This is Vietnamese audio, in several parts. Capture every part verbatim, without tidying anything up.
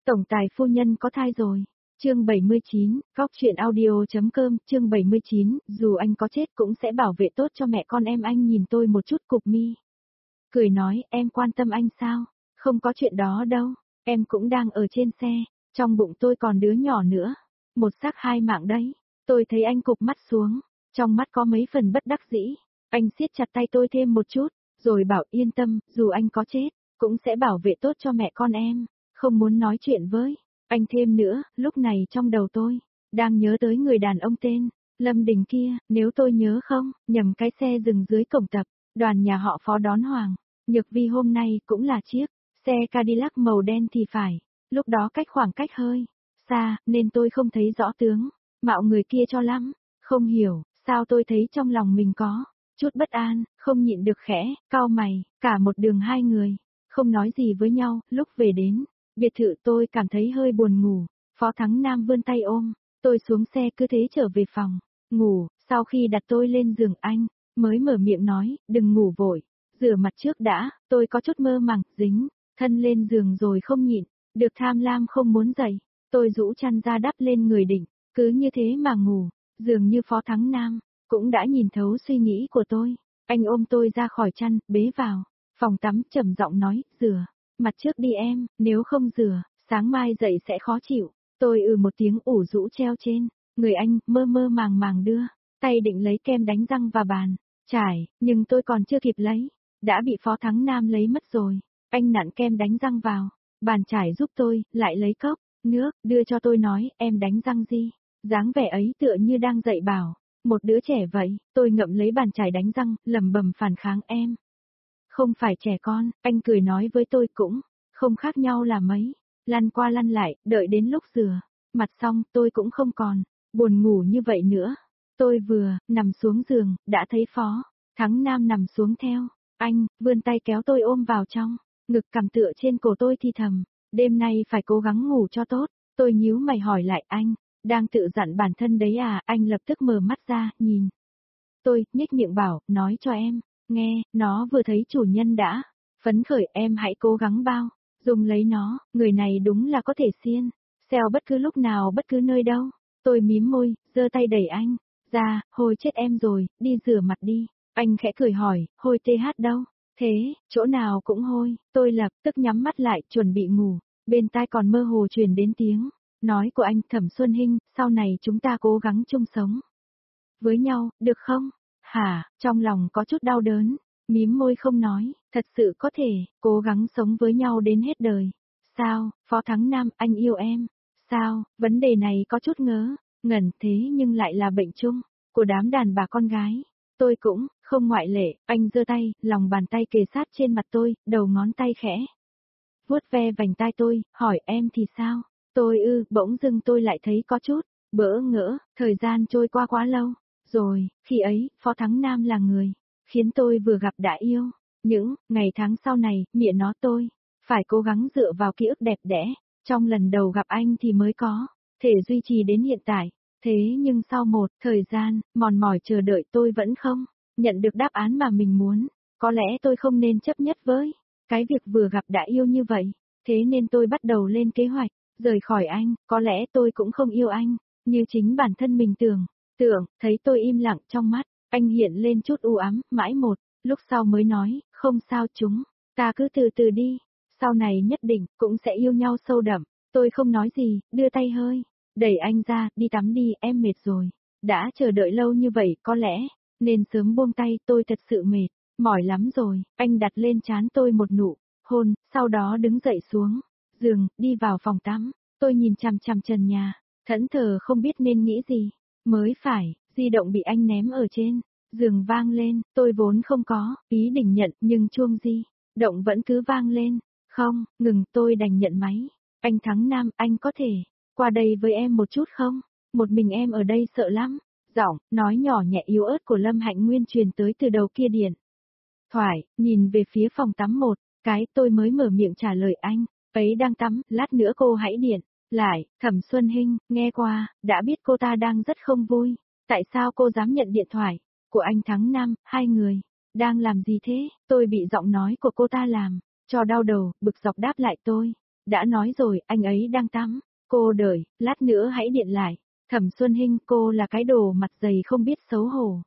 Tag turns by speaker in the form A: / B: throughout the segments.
A: Tổng tài phu nhân có thai rồi. Chương bảy mươi chín, Góc truyện audio.com, chương bảy mươi chín, dù anh có chết cũng sẽ bảo vệ tốt cho mẹ con em. Anh nhìn tôi một chút cụp mi. Cười nói, em quan tâm anh sao? Không có chuyện đó đâu, em cũng đang ở trên xe, trong bụng tôi còn đứa nhỏ nữa. Một xác hai mạng đấy. Tôi thấy anh cụp mắt xuống, trong mắt có mấy phần bất đắc dĩ. Anh siết chặt tay tôi thêm một chút, rồi bảo yên tâm, dù anh có chết, cũng sẽ bảo vệ tốt cho mẹ con em. Không muốn nói chuyện với anh thêm nữa. Lúc này trong đầu tôi đang nhớ tới người đàn ông tên Lâm Đình kia. Nếu tôi nhớ không nhầm, cái xe dừng dưới cổng tập đoàn nhà họ Phó đón Hoàng Nhược Vi hôm nay cũng là chiếc xe Cadillac màu đen thì phải. Lúc đó cách khoảng cách hơi xa, nên tôi không thấy rõ tướng mạo người kia cho lắm. Không hiểu sao tôi thấy trong lòng mình có chút bất an, không nhịn được khẽ cau mày. Cả một đường hai người không nói gì với nhau. Lúc về đến biệt thự tôi cảm thấy hơi buồn ngủ. Phó Thắng Nam vươn tay ôm tôi xuống xe, cứ thế trở về phòng ngủ. Sau khi đặt tôi lên giường, anh mới mở miệng nói, đừng ngủ vội, rửa mặt trước đã. Tôi có chút mơ màng, dính thân lên giường rồi không nhịn được tham lam không muốn dậy. Tôi rũ chăn ra đắp lên người định, cứ như thế mà ngủ. Dường như Phó Thắng Nam cũng đã nhìn thấu suy nghĩ của tôi. Anh ôm tôi ra khỏi chăn, bế vào phòng tắm, trầm giọng nói, rửa mặt trước đi em, nếu không rửa, sáng mai dậy sẽ khó chịu. Tôi ừ một tiếng, ủ rũ treo trên người anh, mơ mơ màng màng đưa tay định lấy kem đánh răng và bàn chải, nhưng tôi còn chưa kịp lấy, đã bị Phó Thắng Nam lấy mất rồi. Anh nặn kem đánh răng vào bàn chải giúp tôi, lại lấy cốc nước đưa cho tôi, nói, em đánh răng gì? Dáng vẻ ấy tựa như đang dạy bảo một đứa trẻ vậy. Tôi ngậm lấy bàn chải đánh răng, lẩm bẩm phản kháng, em không phải trẻ con. Anh cười nói với tôi, cũng không khác nhau là mấy. Lăn qua lăn lại, đợi đến lúc rửa mặt xong, tôi cũng không còn buồn ngủ như vậy nữa. Tôi vừa nằm xuống giường, đã thấy Phó Thắng Nam nằm xuống theo. Anh vươn tay kéo tôi ôm vào trong ngực, cằm tựa trên cổ tôi thì thầm, đêm nay phải cố gắng ngủ cho tốt. Tôi nhíu mày hỏi lại, anh đang tự dặn bản thân đấy à? Anh lập tức mở mắt ra, nhìn tôi, nhếch miệng bảo, nói cho em nghe, nó vừa thấy chủ nhân đã phấn khởi, em hãy cố gắng bao dùng lấy nó. Người này đúng là có thể xiên xeo bất cứ lúc nào, bất cứ nơi đâu. Tôi mím môi, giơ tay đẩy anh ra, hôi chết em rồi, đi rửa mặt đi. Anh khẽ cười hỏi, hôi tê hát đâu? Thế, chỗ nào cũng hôi. Tôi lập tức nhắm mắt lại, chuẩn bị ngủ. Bên tai còn mơ hồ truyền đến tiếng nói của anh, Thẩm Xuân Hinh, sau này chúng ta cố gắng chung sống với nhau, được không? Hả? Trong lòng có chút đau đớn, mím môi không nói. Thật sự có thể cố gắng sống với nhau đến hết đời sao? Phó Thắng Nam, anh yêu em sao? Vấn đề này có chút ngớ ngẩn, thế nhưng lại là bệnh chung của đám đàn bà con gái. Tôi cũng không ngoại lệ. Anh giơ tay, lòng bàn tay kề sát trên mặt tôi, đầu ngón tay khẽ vuốt ve vành tai tôi, hỏi, em thì sao? Tôi ư, bỗng dưng tôi lại thấy có chút bỡ ngỡ. Thời gian trôi qua quá lâu rồi. Khi ấy, Phó Thắng Nam là người khiến tôi vừa gặp đã yêu. Những ngày tháng sau này, mẹ nó tôi phải cố gắng dựa vào ký ức đẹp đẽ trong lần đầu gặp anh thì mới có thể duy trì đến hiện tại. Thế nhưng sau một thời gian mòn mỏi chờ đợi, tôi vẫn không nhận được đáp án mà mình muốn. Có lẽ tôi không nên chấp nhất với cái việc vừa gặp đã yêu như vậy. Thế nên tôi bắt đầu lên kế hoạch rời khỏi anh. Có lẽ tôi cũng không yêu anh như chính bản thân mình tưởng. Tưởng, thấy tôi im lặng, trong mắt anh hiện lên chút u ám, mãi một lúc sau mới nói, không sao, chúng ta cứ từ từ đi, sau này nhất định cũng sẽ yêu nhau sâu đậm. Tôi không nói gì, đưa tay hơi đẩy anh ra, đi tắm đi, em mệt rồi. Đã chờ đợi lâu như vậy, có lẽ nên sớm buông tay, tôi thật sự mệt mỏi lắm rồi. Anh đặt lên trán tôi một nụ hôn, sau đó đứng dậy xuống giường, đi vào phòng tắm. Tôi nhìn chằm chằm trần nhà, thẫn thờ không biết nên nghĩ gì mới phải. Di động bị anh ném ở trên giường vang lên. Tôi vốn không có ý định nhận, nhưng chuông di động vẫn cứ vang lên. Không ngừng, tôi đành nhận máy. Anh Thắng Nam, anh có thể qua đây với em một chút không? Một mình em ở đây sợ lắm. Giọng nói nhỏ nhẹ yếu ớt của Lâm Hạnh Nguyên truyền tới từ đầu kia điện thoại. Nhìn về phía phòng tắm một cái, tôi mới mở miệng trả lời anh ấy đang tắm, lát nữa cô hãy điện lại. Thẩm Xuân Hinh nghe qua đã biết cô ta đang rất không vui. Tại sao cô dám nhận điện thoại của anh Thắng Nam? Hai người đang làm gì thế? Tôi bị giọng nói của cô ta làm cho đau đầu, bực dọc đáp lại, tôi đã nói rồi, anh ấy đang tắm. Cô đợi, lát nữa hãy điện lại. Thẩm Xuân Hinh, cô là cái đồ mặt dày không biết xấu hổ.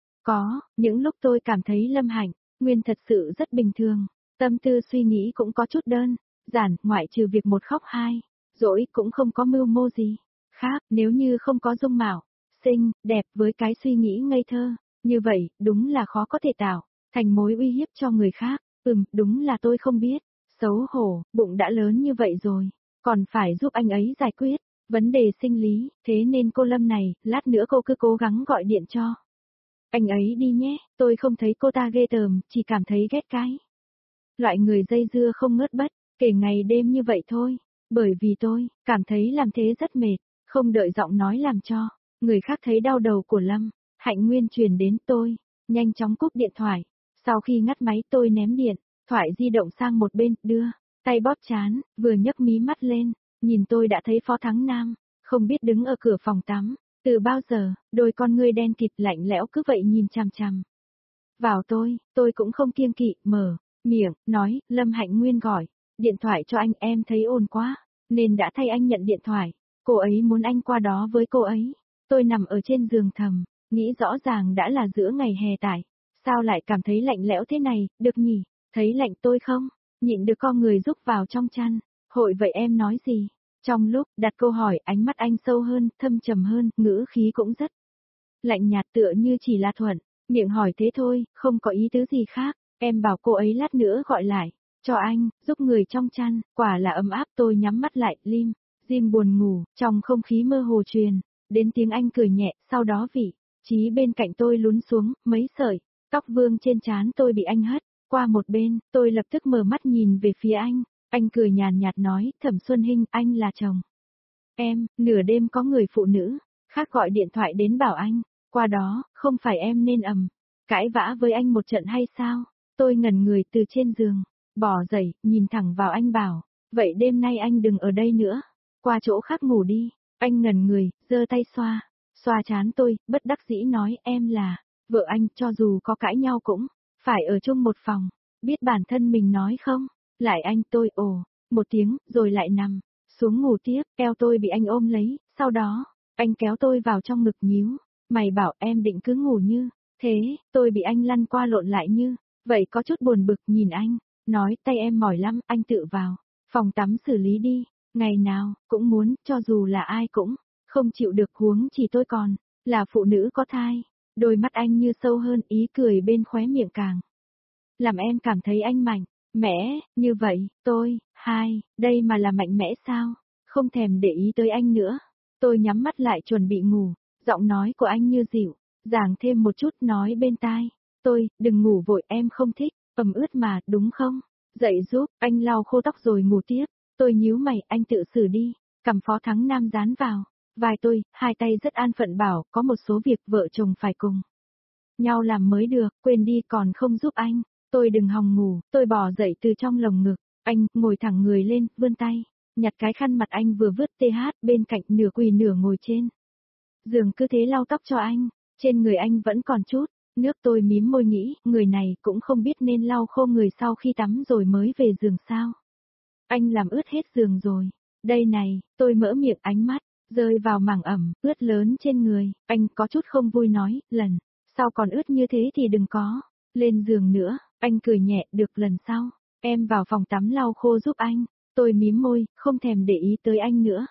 A: Có, những lúc tôi cảm thấy Lâm Hạnh, Nguyên thật sự rất bình thường, tâm tư suy nghĩ cũng có chút đơn giản, ngoại trừ việc một khóc hai dỗi cũng không có mưu mô gì khác, nếu như không có dung mạo xinh, đẹp với cái suy nghĩ ngây thơ, như vậy, đúng là khó có thể tạo thành mối uy hiếp cho người khác. Ừm, đúng là tôi không biết, xấu hổ, bụng đã lớn như vậy rồi, còn phải giúp anh ấy giải quyết vấn đề sinh lý, thế nên cô Lâm này, lát nữa cô cứ cố gắng gọi điện cho anh ấy đi nhé, tôi không thấy cô ta ghê tởm, chỉ cảm thấy ghét cái. Loại người dây dưa không ngớt bất, kể ngày đêm như vậy thôi, bởi vì tôi, cảm thấy làm thế rất mệt, không đợi giọng nói làm cho, người khác thấy đau đầu của Lâm, Hạnh Nguyên truyền đến tôi, nhanh chóng cúp điện thoại, sau khi ngắt máy tôi ném điện, thoại di động sang một bên, đưa, tay bóp chán, vừa nhấc mí mắt lên, nhìn tôi đã thấy Phó Thắng Nam, không biết đứng ở cửa phòng tắm. Từ bao giờ, đôi con ngươi đen kịt lạnh lẽo cứ vậy nhìn chằm chằm vào tôi, tôi cũng không kiêng kỵ, mở miệng, nói, Lâm Hạnh Nguyên gọi, điện thoại cho anh, em thấy ồn quá, nên đã thay anh nhận điện thoại, cô ấy muốn anh qua đó với cô ấy. Tôi nằm ở trên giường thầm, nghĩ rõ ràng đã là giữa ngày hè tại, sao lại cảm thấy lạnh lẽo thế này, được nhỉ, thấy lạnh tôi không, nhịn được con người rúc vào trong chăn, hội vậy em nói gì? Trong lúc đặt câu hỏi, ánh mắt anh sâu hơn, thâm trầm hơn, ngữ khí cũng rất lạnh nhạt, tựa như chỉ là thuận miệng hỏi thế thôi, không có ý tứ gì khác. Em bảo cô ấy lát nữa gọi lại cho anh, giúp người trong chăn, quả là ấm áp. Tôi nhắm mắt lại, lim dim buồn ngủ, trong không khí mơ hồ truyền đến tiếng anh cười nhẹ, sau đó vị trí bên cạnh tôi lún xuống, mấy sợi tóc vương trên trán tôi bị anh hất qua một bên. Tôi lập tức mở mắt nhìn về phía anh. Anh cười nhàn nhạt nói, Thẩm Xuân Hinh, anh là chồng em. Nửa đêm có người phụ nữ khác gọi điện thoại đến bảo anh qua đó, không phải em nên ầm cãi vã với anh một trận hay sao? Tôi ngẩn người từ trên giường, bò dậy, nhìn thẳng vào anh bảo, vậy đêm nay anh đừng ở đây nữa, qua chỗ khác ngủ đi. Anh ngẩn người, giơ tay xoa, xoa trán tôi, bất đắc dĩ nói, em là vợ anh, cho dù có cãi nhau cũng phải ở chung một phòng, biết bản thân mình nói không? Lại anh. Tôi ồ một tiếng, rồi lại nằm xuống ngủ tiếp. Eo tôi bị anh ôm lấy, sau đó anh kéo tôi vào trong ngực nhíu mày bảo, em định cứ ngủ như thế. Tôi bị anh lăn qua lộn lại như vậy, có chút buồn bực nhìn anh, nói, tay em mỏi lắm, anh tự vào phòng tắm xử lý đi. Ngày nào cũng muốn, cho dù là ai cũng không chịu được, huống chỉ tôi còn là phụ nữ có thai. Đôi mắt anh như sâu hơn, ý cười bên khóe miệng càng làm em cảm thấy anh mạnh mẽ như vậy. Tôi, hai, đây mà là mạnh mẽ sao? Không thèm để ý tới anh nữa. Tôi nhắm mắt lại chuẩn bị ngủ, giọng nói của anh như dịu dàng thêm một chút, nói bên tai tôi, đừng ngủ vội, em không thích ẩm ướt mà, đúng không? Dậy giúp, anh lau khô tóc rồi ngủ tiếp. Tôi nhíu mày, anh tự xử đi. Cầm Phó Thắng Nam dán vào vai tôi, hai tay rất an phận bảo, có một số việc vợ chồng phải cùng nhau làm mới được, quên đi còn không giúp anh. Tôi đừng hòng ngủ, tôi bò dậy từ trong lồng ngực, anh, ngồi thẳng người lên, vươn tay, nhặt cái khăn mặt anh vừa vứt tê hát bên cạnh, nửa quỳ nửa ngồi trên giường, cứ thế lau tóc cho anh. Trên người anh vẫn còn chút nước. Tôi mím môi nghĩ, người này cũng không biết nên lau khô người sau khi tắm rồi mới về giường sao. Anh làm ướt hết giường rồi. Đây này, tôi mỡ miệng, ánh mắt rơi vào mảng ẩm, ướt lớn trên người. Anh có chút không vui nói, lần sau còn ướt như thế thì đừng có lên giường nữa. Anh cười nhẹ, được, lần sau em vào phòng tắm lau khô giúp anh. Tôi mím môi, không thèm để ý tới anh nữa.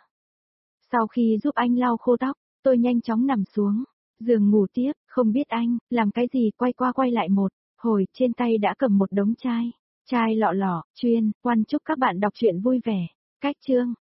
A: Sau khi giúp anh lau khô tóc, tôi nhanh chóng nằm xuống giường ngủ tiếp. Không biết anh làm cái gì, quay qua quay lại một hồi, trên tay đã cầm một đống chai chai lọ lọ chuyên quan. Chúc các bạn đọc truyện vui vẻ. Cách chương